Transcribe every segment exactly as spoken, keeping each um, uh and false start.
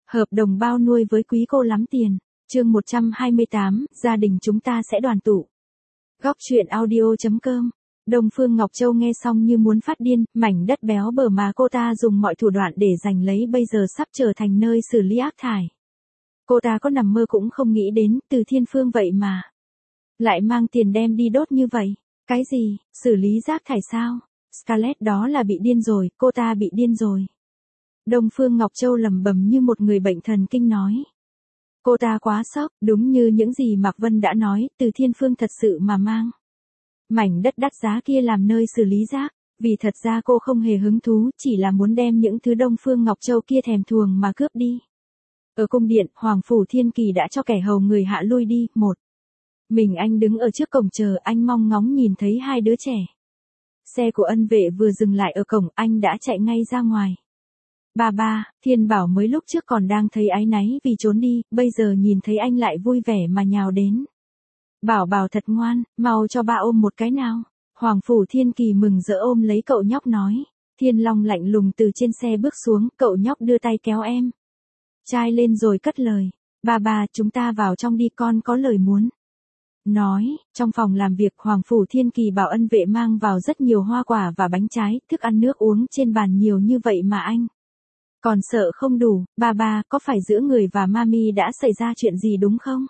Hợp đồng bao nuôi với quý cô lắm tiền. Chương một trăm hai mươi tám, gia đình chúng ta sẽ đoàn tụ. Góc truyện audio.com. Đông Phương Ngọc Châu nghe xong như muốn phát điên, mảnh đất béo bở mà cô ta dùng mọi thủ đoạn để giành lấy bây giờ sắp trở thành nơi xử lý ác thải. Cô ta có nằm mơ cũng không nghĩ đến, Từ Thiên Phương vậy mà lại mang tiền đem đi đốt như vậy. Cái gì, xử lý rác thải sao? Scarlett đó là bị điên rồi, cô ta bị điên rồi. Đông Phương Ngọc Châu lẩm bẩm như một người bệnh thần kinh nói. Cô ta quá sốc, đúng như những gì Mạc Vân đã nói, Từ Thiên Phương thật sự mà mang mảnh đất đắt giá kia làm nơi xử lý rác, vì thật ra cô không hề hứng thú, chỉ là muốn đem những thứ Đông Phương Ngọc Châu kia thèm thuồng mà cướp đi. Ở cung điện, Hoàng Phủ Thiên Kỳ đã cho kẻ hầu người hạ lui đi, một mình anh đứng ở trước cổng chờ, anh mong ngóng nhìn thấy hai đứa trẻ. Xe của ân vệ vừa dừng lại ở cổng, anh đã chạy ngay ra ngoài. Ba ba, Thiên Bảo mới lúc trước còn đang thấy áy náy vì trốn đi, bây giờ nhìn thấy anh lại vui vẻ mà nhào đến. Bảo Bảo thật ngoan, mau cho ba ôm một cái nào. Hoàng Phủ Thiên Kỳ mừng rỡ ôm lấy cậu nhóc nói. Thiên Long lạnh lùng từ trên xe bước xuống, cậu nhóc đưa tay kéo em trai lên rồi cất lời. Ba ba, chúng ta vào trong đi, con có lời muốn nói. Trong phòng làm việc, Hoàng Phủ Thiên Kỳ bảo ân vệ mang vào rất nhiều hoa quả và bánh trái, thức ăn nước uống trên bàn nhiều như vậy mà anh còn sợ không đủ. Ba ba, có phải giữa người và Mami đã xảy ra chuyện gì đúng không?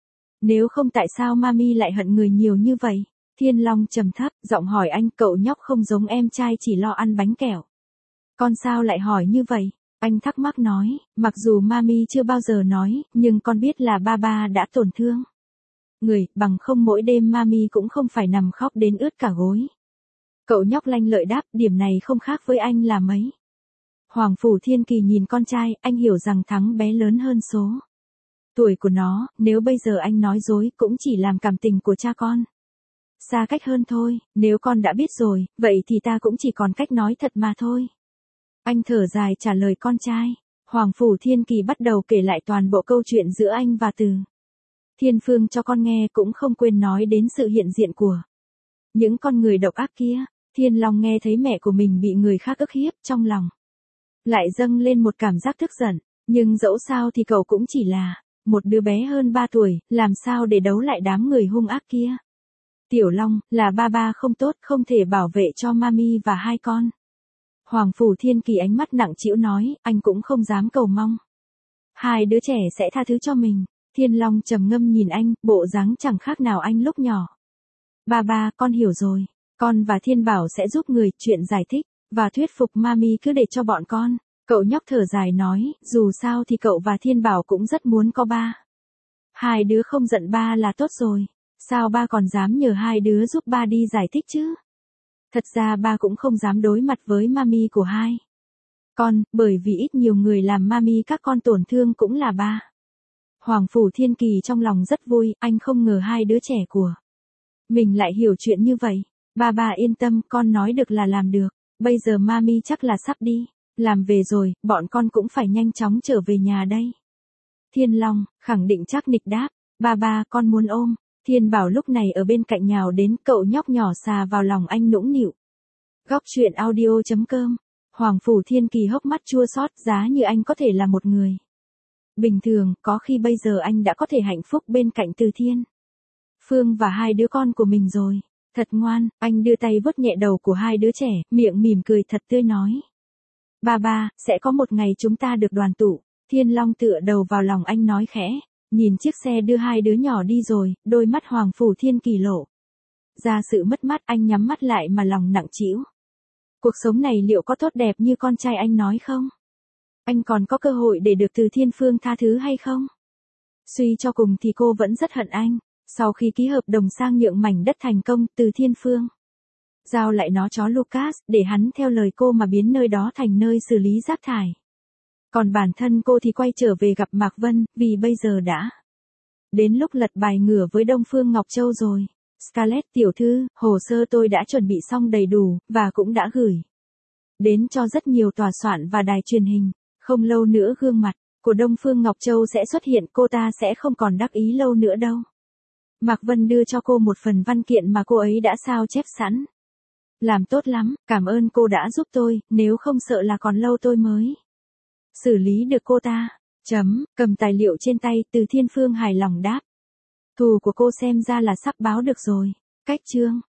Nếu không tại sao Mami lại hận người nhiều như vậy? Thiên Long trầm thấp, giọng hỏi anh, cậu nhóc không giống em trai chỉ lo ăn bánh kẹo. Con sao lại hỏi như vậy? Anh thắc mắc nói, mặc dù Mami chưa bao giờ nói, nhưng con biết là ba ba đã tổn thương người, bằng không mỗi đêm Mami cũng không phải nằm khóc đến ướt cả gối. Cậu nhóc lanh lợi đáp, điểm này không khác với anh là mấy. Hoàng Phủ Thiên Kỳ nhìn con trai, anh hiểu rằng Thắng bé lớn hơn số tuổi của nó, nếu bây giờ anh nói dối cũng chỉ làm cảm tình của cha con xa cách hơn thôi, nếu con đã biết rồi, vậy thì ta cũng chỉ còn cách nói thật mà thôi. Anh thở dài trả lời con trai. Hoàng Phủ Thiên Kỳ bắt đầu kể lại toàn bộ câu chuyện giữa anh và Từ Thiên Phương cho con nghe, cũng không quên nói đến sự hiện diện của những con người độc ác kia. Thiên Long nghe thấy mẹ của mình bị người khác ức hiếp, trong lòng lại dâng lên một cảm giác tức giận, nhưng dẫu sao thì cậu cũng chỉ là một đứa bé hơn ba tuổi, làm sao để đấu lại đám người hung ác kia. Tiểu Long, là ba ba không tốt, không thể bảo vệ cho Mami và hai con. Hoàng Phủ Thiên Kỳ ánh mắt nặng trĩu nói, anh cũng không dám cầu mong hai đứa trẻ sẽ tha thứ cho mình. Thiên Long trầm ngâm nhìn anh, bộ dáng chẳng khác nào anh lúc nhỏ. Ba ba, con hiểu rồi. Con và Thiên Bảo sẽ giúp người, chuyện giải thích và thuyết phục Mami cứ để cho bọn con. Cậu nhóc thở dài nói, dù sao thì cậu và Thiên Bảo cũng rất muốn có ba. Hai đứa không giận ba là tốt rồi. Sao ba còn dám nhờ hai đứa giúp ba đi giải thích chứ? Thật ra ba cũng không dám đối mặt với Mami của hai con, bởi vì ít nhiều người làm Mami các con tổn thương cũng là ba. Hoàng Phủ Thiên Kỳ trong lòng rất vui, anh không ngờ hai đứa trẻ của mình lại hiểu chuyện như vậy. Ba ba yên tâm, con nói được là làm được. Bây giờ Mami chắc là sắp đi làm về rồi, bọn con cũng phải nhanh chóng trở về nhà đây. Thiên Long khẳng định chắc nịch đáp, ba ba, con muốn ôm. Thiên Bảo lúc này ở bên cạnh nhào đến, cậu nhóc nhỏ xà vào lòng anh nũng nịu. Góc truyện audio.com. Hoàng Phủ Thiên Kỳ hốc mắt chua xót, giá như anh có thể là một người bình thường, có khi bây giờ anh đã có thể hạnh phúc bên cạnh Từ Thiên Phương và hai đứa con của mình rồi. Thật ngoan, anh đưa tay vuốt nhẹ đầu của hai đứa trẻ, miệng mỉm cười thật tươi nói. Ba ba, sẽ có một ngày chúng ta được đoàn tụ. Thiên Long tựa đầu vào lòng anh nói khẽ. Nhìn chiếc xe đưa hai đứa nhỏ đi rồi, đôi mắt Hoàng Phủ Thiên Kỳ lộ ra sự mất mát, anh nhắm mắt lại mà lòng nặng trĩu. Cuộc sống này liệu có tốt đẹp như con trai anh nói không? Anh còn có cơ hội để được Từ Thiên Phương tha thứ hay không? Suy cho cùng thì cô vẫn rất hận anh. Sau khi ký hợp đồng sang nhượng mảnh đất thành công, Từ Thiên Phương giao lại nó cho Lucas, để hắn theo lời cô mà biến nơi đó thành nơi xử lý rác thải. Còn bản thân cô thì quay trở về gặp Mạc Vân, vì bây giờ đã đến lúc lật bài ngửa với Đông Phương Ngọc Châu rồi. Scarlett tiểu thư, hồ sơ tôi đã chuẩn bị xong đầy đủ, và cũng đã gửi đến cho rất nhiều tòa soạn và đài truyền hình. Không lâu nữa gương mặt của Đông Phương Ngọc Châu sẽ xuất hiện, cô ta sẽ không còn đắc ý lâu nữa đâu. Mạc Vân đưa cho cô một phần văn kiện mà cô ấy đã sao chép sẵn. Làm tốt lắm, cảm ơn cô đã giúp tôi, nếu không sợ là còn lâu tôi mới xử lý được cô ta. Chấm, cầm tài liệu trên tay, Từ Thiên Phương hài lòng đáp. Thù của cô xem ra là sắp báo được rồi. Cách chương.